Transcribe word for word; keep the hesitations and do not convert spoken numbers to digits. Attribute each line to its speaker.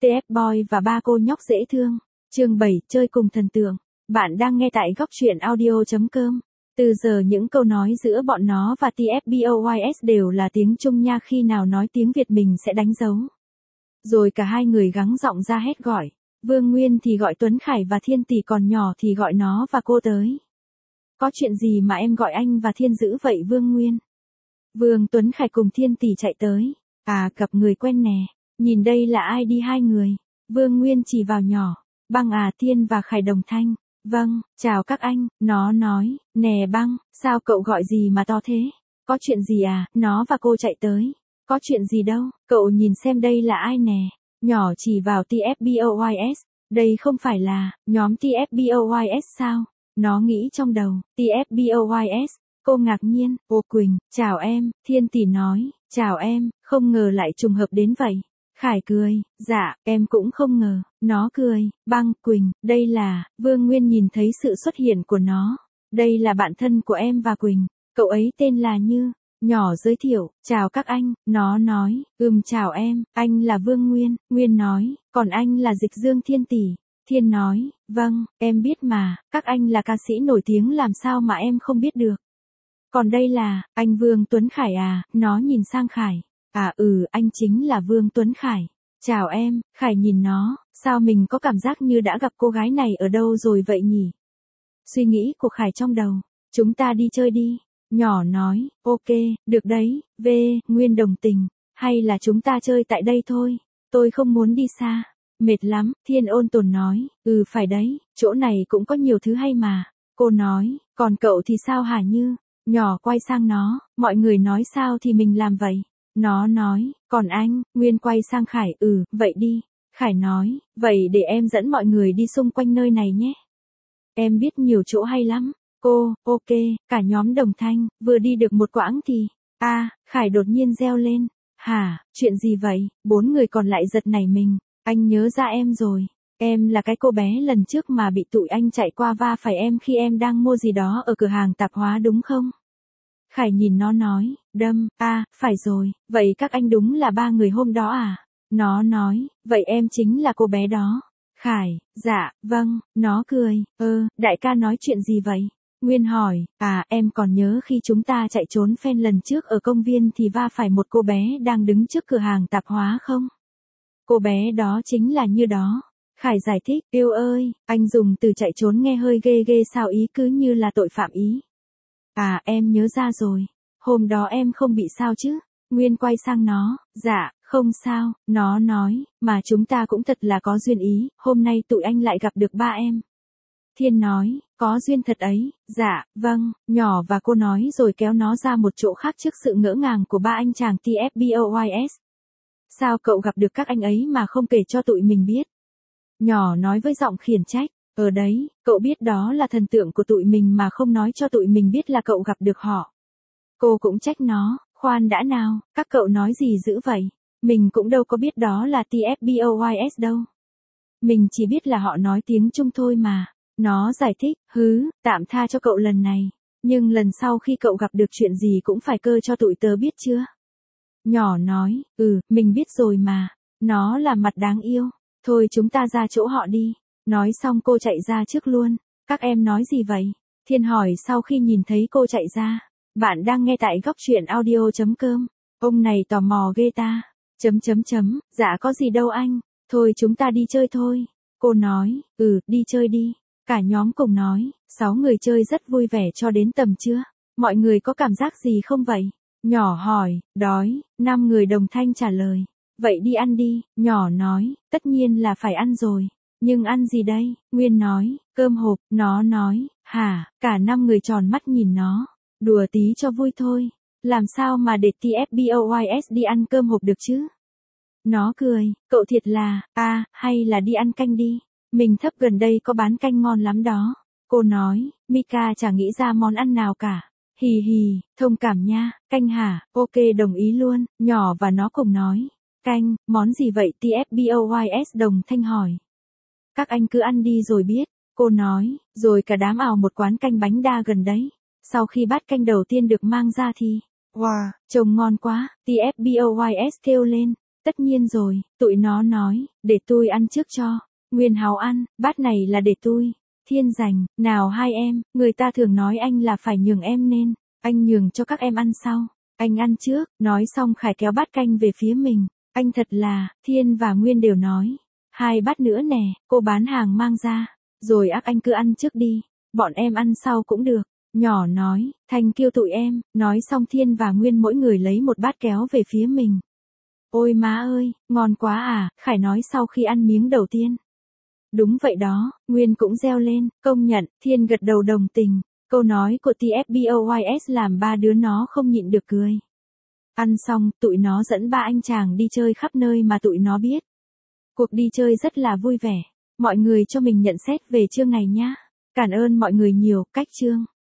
Speaker 1: tê ép Boy và ba cô nhóc dễ thương. Chương bảy, chơi cùng thần tượng. Bạn đang nghe tại góc truyện audio chấm com. Từ giờ những câu nói giữa bọn nó và tê ép Boys đều là tiếng Trung nha, khi nào nói tiếng Việt mình sẽ đánh dấu. Rồi cả hai người gắng giọng ra hét gọi. Vương Nguyên thì gọi Tuấn Khải và Thiên Tỷ, còn nhỏ thì gọi nó và cô tới. Có chuyện gì mà em gọi anh và Thiên dữ vậy Vương Nguyên? Vương Tuấn Khải cùng Thiên Tỷ chạy tới. À, gặp người quen nè. Nhìn đây là ai đi hai người? Vương Nguyên chỉ vào nhỏ. Băng à, Thiên và Khải đồng thanh. Vâng, chào các anh, nó nói. Nè Băng, sao cậu gọi gì mà to thế? Có chuyện gì à? Nó và cô chạy tới. Có chuyện gì đâu, cậu nhìn xem đây là ai nè. Nhỏ chỉ vào tê ép Boys. Đây không phải là nhóm tê ép Boys sao? Nó nghĩ trong đầu. tê ép Boys. Cô ngạc nhiên. Ô Quỳnh, chào em. Thiên Tỷ nói. Chào em, không ngờ lại trùng hợp đến vậy. Khải cười. Dạ, em cũng không ngờ. Nó cười. Băng, Quỳnh, đây là. Vương Nguyên nhìn thấy sự xuất hiện của nó. Đây là bạn thân của em và Quỳnh. Cậu ấy tên là Như. Nhỏ giới thiệu. Chào các anh. Nó nói. Ừm, chào em, anh là Vương Nguyên. Nguyên nói. Còn anh là Dịch Dương Thiên Tỷ. Thiên nói. Vâng, em biết mà, các anh là ca sĩ nổi tiếng, làm sao mà em không biết được. Còn đây là, anh Vương Tuấn Khải à? Nó nhìn sang Khải. À ừ, anh chính là Vương Tuấn Khải. Chào em. Khải nhìn nó. Sao mình có cảm giác như đã gặp cô gái này ở đâu rồi vậy nhỉ? Suy nghĩ của Khải trong đầu. Chúng ta đi chơi đi. Nhỏ nói. Ok, được đấy. V, Nguyên đồng tình. Hay là chúng ta chơi tại đây thôi. Tôi không muốn đi xa. Mệt lắm. Thiên ôn tồn nói. Ừ phải đấy, chỗ này cũng có nhiều thứ hay mà. Cô nói. Còn cậu thì sao hả Như? Nhỏ quay sang nó. Mọi người nói sao thì mình làm vậy. Nó nói. Còn anh? Nguyên quay sang Khải. Ừ, vậy đi. Khải nói. Vậy để em dẫn mọi người đi xung quanh nơi này nhé. Em biết nhiều chỗ hay lắm. Cô, ok, cả nhóm đồng thanh. Vừa đi được một quãng thì. A, à, Khải đột nhiên reo lên. Hả, chuyện gì vậy? Bốn người còn lại giật nảy mình. Anh nhớ ra em rồi. Em là cái cô bé lần trước mà bị tụi anh chạy qua va phải em khi em đang mua gì đó ở cửa hàng tạp hóa đúng không? Khải nhìn nó nói. Đâm, a, à, phải rồi. Vậy các anh đúng là ba người hôm đó à? Nó nói. Vậy em chính là cô bé đó. Khải. Dạ, vâng. Nó cười. Ơ, đại ca nói chuyện gì vậy? Nguyên hỏi. À, em còn nhớ khi chúng ta chạy trốn phen lần trước ở công viên thì va phải một cô bé đang đứng trước cửa hàng tạp hóa không? Cô bé đó chính là Như đó. Khải giải thích. Yêu ơi, anh dùng từ chạy trốn nghe hơi ghê ghê sao, ý cứ như là tội phạm ý. À, em nhớ ra rồi. Hôm đó em không bị sao chứ? Nguyên quay sang nó. Dạ, không sao. Nó nói. Mà chúng ta cũng thật là có duyên ý. Hôm nay tụi anh lại gặp được ba em. Thiên nói. Có duyên thật ấy. Dạ, vâng. Nhỏ và cô nói rồi kéo nó ra một chỗ khác trước sự ngỡ ngàng của ba anh chàng tê ép Boys. Sao cậu gặp được các anh ấy mà không kể cho tụi mình biết? Nhỏ nói với giọng khiển trách. Ở đấy, cậu biết đó là thần tượng của tụi mình mà không nói cho tụi mình biết là cậu gặp được họ. Cô cũng trách nó. Khoan đã nào, các cậu nói gì dữ vậy? Mình cũng đâu có biết đó là tê ép Boys đâu. Mình chỉ biết là họ nói tiếng Trung thôi mà. Nó giải thích. Hứ, tạm tha cho cậu lần này. Nhưng lần sau khi cậu gặp được chuyện gì cũng phải cơ cho tụi tớ biết chưa? Nhỏ nói. Ừ, mình biết rồi mà. Nó là mặt đáng yêu. Thôi chúng ta ra chỗ họ đi. Nói xong cô chạy ra trước luôn. Các em nói gì vậy? Thiên hỏi sau khi nhìn thấy cô chạy ra. Bạn đang nghe tại góc truyện audio chấm com. Ông này tò mò ghê ta. Chấm chấm chấm. Dạ có gì đâu anh. Thôi chúng ta đi chơi thôi. Cô nói. Ừ, đi chơi đi. Cả nhóm cùng nói. Sáu người chơi rất vui vẻ cho đến tầm trưa. Mọi người có cảm giác gì không vậy? Nhỏ hỏi. Đói. Năm người đồng thanh trả lời. Vậy đi ăn đi. Nhỏ nói. Tất nhiên là phải ăn rồi. Nhưng ăn gì đây? Nguyên nói. Cơm hộp. Nó nói. Hả? Cả năm người tròn mắt nhìn nó. Đùa tí cho vui thôi. Làm sao mà để tê ép Boys đi ăn cơm hộp được chứ? Nó cười. Cậu thiệt là. À, hay là đi ăn canh đi. Mình thấp gần đây có bán canh ngon lắm đó. Cô nói. Mika chả nghĩ ra món ăn nào cả. Hì hì, thông cảm nha. Canh hả? Ok, đồng ý luôn. Nhỏ và nó cùng nói. Canh, món gì vậy? tê ép Boys đồng thanh hỏi. Các anh cứ ăn đi rồi biết. Cô nói. Rồi cả đám ào một quán canh bánh đa gần đấy. Sau khi bát canh đầu tiên được mang ra thì. Wow, trông ngon quá. tê ép Boys kêu lên. Tất nhiên rồi, tụi nó nói, để tôi ăn trước cho. Nguyên háo ăn, bát này là để tôi. Thiên giành, nào hai em, người ta thường nói anh là phải nhường em nên, anh nhường cho các em ăn sau. Anh ăn trước, nói xong Khải kéo bát canh về phía mình. Anh thật là, Thiên và Nguyên đều nói. Hai bát nữa nè, cô bán hàng mang ra. Rồi ác anh cứ ăn trước đi, bọn em ăn sau cũng được. Nhỏ nói, Thanh kêu tụi em, nói xong Thiên và Nguyên mỗi người lấy một bát kéo về phía mình. Ôi má ơi, ngon quá à, Khải nói sau khi ăn miếng đầu tiên. Đúng vậy đó, Nguyên cũng reo lên, công nhận, Thiên gật đầu đồng tình. Câu nói của tê ép bê o i ét làm ba đứa nó không nhịn được cười. Ăn xong, tụi nó dẫn ba anh chàng đi chơi khắp nơi mà tụi nó biết. Cuộc đi chơi rất là vui vẻ. Mọi người cho mình nhận xét về chương này nhá. Cảm ơn mọi người nhiều, cách chương.